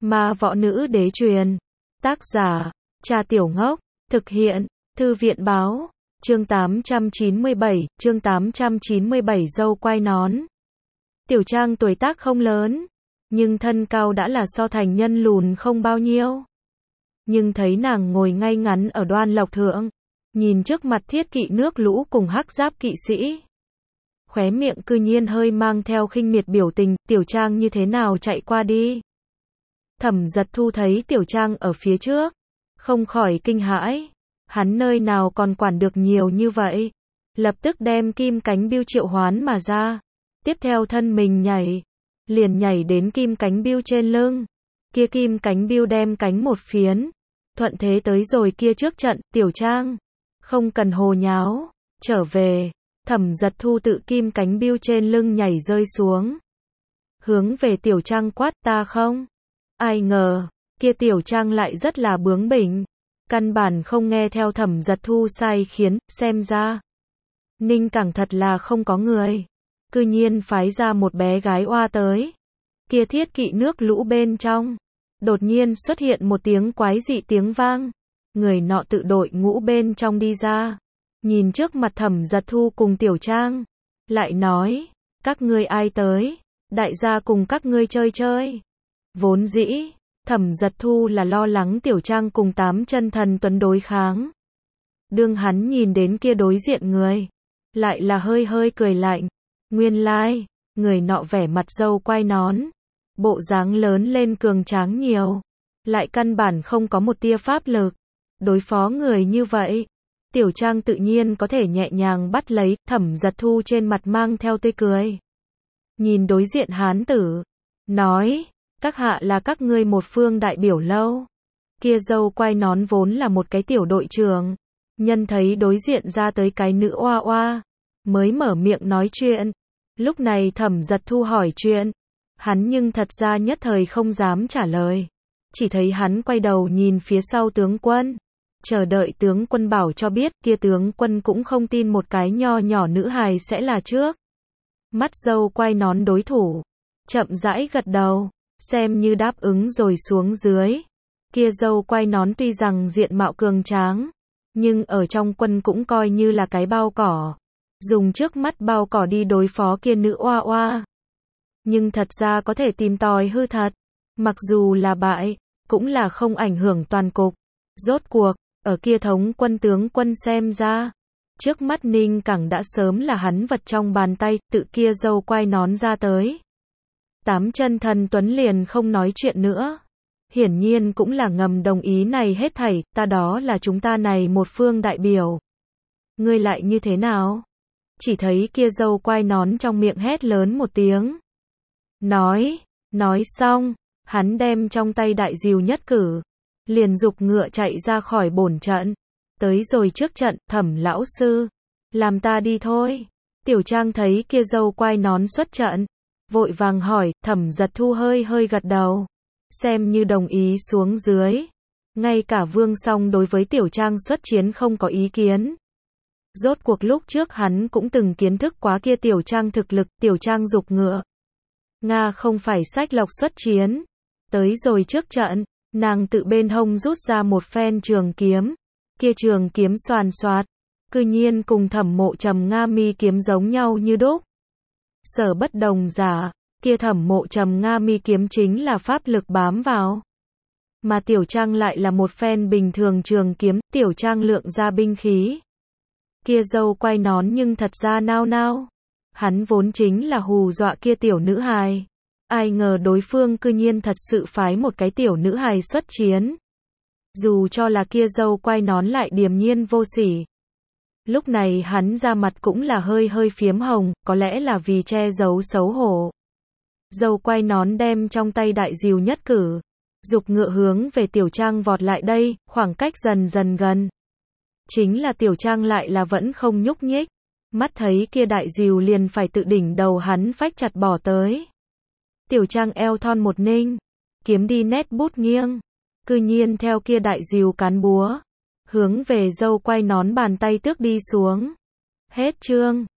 Ma võ nữ đế truyền. Tác giả, Trà Tiểu Ngốc. Thực hiện, Thư viện báo. Chương 897, dâu quai nón. Tiểu Trang tuổi tác không lớn, nhưng thân cao đã là so thành nhân lùn không bao nhiêu. Nhưng thấy nàng ngồi ngay ngắn ở đoan lộc thượng, nhìn trước mặt thiết kỵ nước lũ cùng hắc giáp kỵ sĩ. Khóe miệng cư nhiên hơi mang theo khinh miệt biểu tình, Tiểu Trang như thế nào chạy qua đi. Thẩm Giật Thu thấy Tiểu Trang ở phía trước, không khỏi kinh hãi, hắn nơi nào còn quản được nhiều như vậy. Lập tức đem kim cánh bưu triệu hoán mà ra, tiếp theo thân mình nhảy, liền nhảy đến kim cánh bưu trên lưng. Kia kim cánh bưu đem cánh một phiến, thuận thế tới rồi kia trước trận. Tiểu Trang, không cần hồ nháo, trở về. Thẩm Giật Thu tự kim cánh bưu trên lưng nhảy rơi xuống, hướng về Tiểu Trang quát, ta không. Ai ngờ, kia Tiểu Trang lại rất là bướng bỉnh, căn bản không nghe theo Thẩm Giật Thu sai khiến. Xem ra Ninh Cảng thật là không có người, cư nhiên phái ra một bé gái oa tới. Kia thiết kỵ nước lũ bên trong, đột nhiên xuất hiện một tiếng quái dị tiếng vang. Người nọ tự đội ngũ bên trong đi ra, nhìn trước mặt Thẩm Giật Thu cùng Tiểu Trang, lại nói, các ngươi ai tới, đại gia cùng các ngươi chơi chơi. Vốn dĩ, Thẩm Giật Thu là lo lắng Tiểu Trang cùng 8 chân thần tuấn đối kháng. Đương hắn nhìn đến kia đối diện người, lại là hơi hơi cười lạnh. Nguyên lai, người nọ vẻ mặt dâu quai nón, bộ dáng lớn lên cường tráng nhiều, lại căn bản không có một tia pháp lực. Đối phó người như vậy, Tiểu Trang tự nhiên có thể nhẹ nhàng bắt lấy. Thẩm Giật Thu trên mặt mang theo tươi cười, nhìn đối diện hán tử, nói, các hạ là các ngươi một phương đại biểu lâu. Kia dâu quai nón vốn là một cái tiểu đội trưởng, nhân thấy đối diện ra tới cái nữ oa oa, mới mở miệng nói chuyện. Lúc này Thẩm Giật Thu hỏi chuyện, hắn nhưng thật ra nhất thời không dám trả lời, chỉ thấy hắn quay đầu nhìn phía sau tướng quân, chờ đợi tướng quân bảo cho biết. Kia tướng quân cũng không tin một cái nho nhỏ nữ hài sẽ là trước mắt dâu quai nón đối thủ, chậm rãi gật đầu, xem như đáp ứng rồi xuống dưới. Kia dâu quai nón tuy rằng diện mạo cường tráng, nhưng ở trong quân cũng coi như là cái bao cỏ, dùng trước mắt bao cỏ đi đối phó kia nữ oa oa, nhưng thật ra có thể tìm tòi hư thật. Mặc dù là bại, cũng là không ảnh hưởng toàn cục. Rốt cuộc, ở kia thống quân tướng quân xem ra, trước mắt Ninh Cảng đã sớm là hắn vật trong bàn tay. Tự kia dâu quai nón ra tới, 8 chân thần tuấn liền không nói chuyện nữa, hiển nhiên cũng là ngầm đồng ý này hết thảy. Ta đó là chúng ta này một phương đại biểu, ngươi lại như thế nào? Chỉ thấy kia dâu quai nón trong miệng hét lớn một tiếng, nói xong, hắn đem trong tay đại diều nhất cử, liền giục ngựa chạy ra khỏi bổn trận, tới rồi trước trận. Thẩm lão sư, làm ta đi thôi. Tiểu Trang thấy kia dâu quai nón xuất trận, vội vàng hỏi. Thẩm Giật Thu hơi hơi gật đầu, xem như đồng ý xuống dưới. Ngay cả Vương Song đối với Tiểu Trang xuất chiến không có ý kiến. Rốt cuộc lúc trước hắn cũng từng kiến thức quá kia Tiểu Trang thực lực. Tiểu Trang giục ngựa, Nga không phải sách lọc xuất chiến. Tới rồi trước trận, nàng tự bên hông rút ra một phen trường kiếm. Kia trường kiếm xoàn xoạt, cư nhiên cùng Thẩm Mộ Trầm Nga mi kiếm giống nhau như đúc. Sở bất đồng giả, kia Thẩm Mộ Trầm Nga mi kiếm chính là pháp lực bám vào, mà Tiểu Trang lại là một phen bình thường trường kiếm. Tiểu Trang lượng ra binh khí, kia dâu quai nón nhưng thật ra nao nao. Hắn vốn chính là hù dọa kia tiểu nữ hài, ai ngờ đối phương cư nhiên thật sự phái một cái tiểu nữ hài xuất chiến. Dù cho là kia dâu quai nón lại điềm nhiên vô sỉ, lúc này hắn ra mặt cũng là hơi hơi phiếm hồng, có lẽ là vì che giấu xấu hổ. Dâu quai nón đem trong tay đại diều nhất cử, giục ngựa hướng về Tiểu Trang vọt lại đây. Khoảng cách dần dần gần, chính là Tiểu Trang lại là vẫn không nhúc nhích, mắt thấy kia đại diều liền phải tự đỉnh đầu hắn phách chặt bỏ tới. Tiểu Trang eo thon một ninh, kiếm đi nét bút nghiêng, cư nhiên theo kia đại diều cán búa, hướng về dâu quai nón bàn tay tước đi xuống. Hết chương.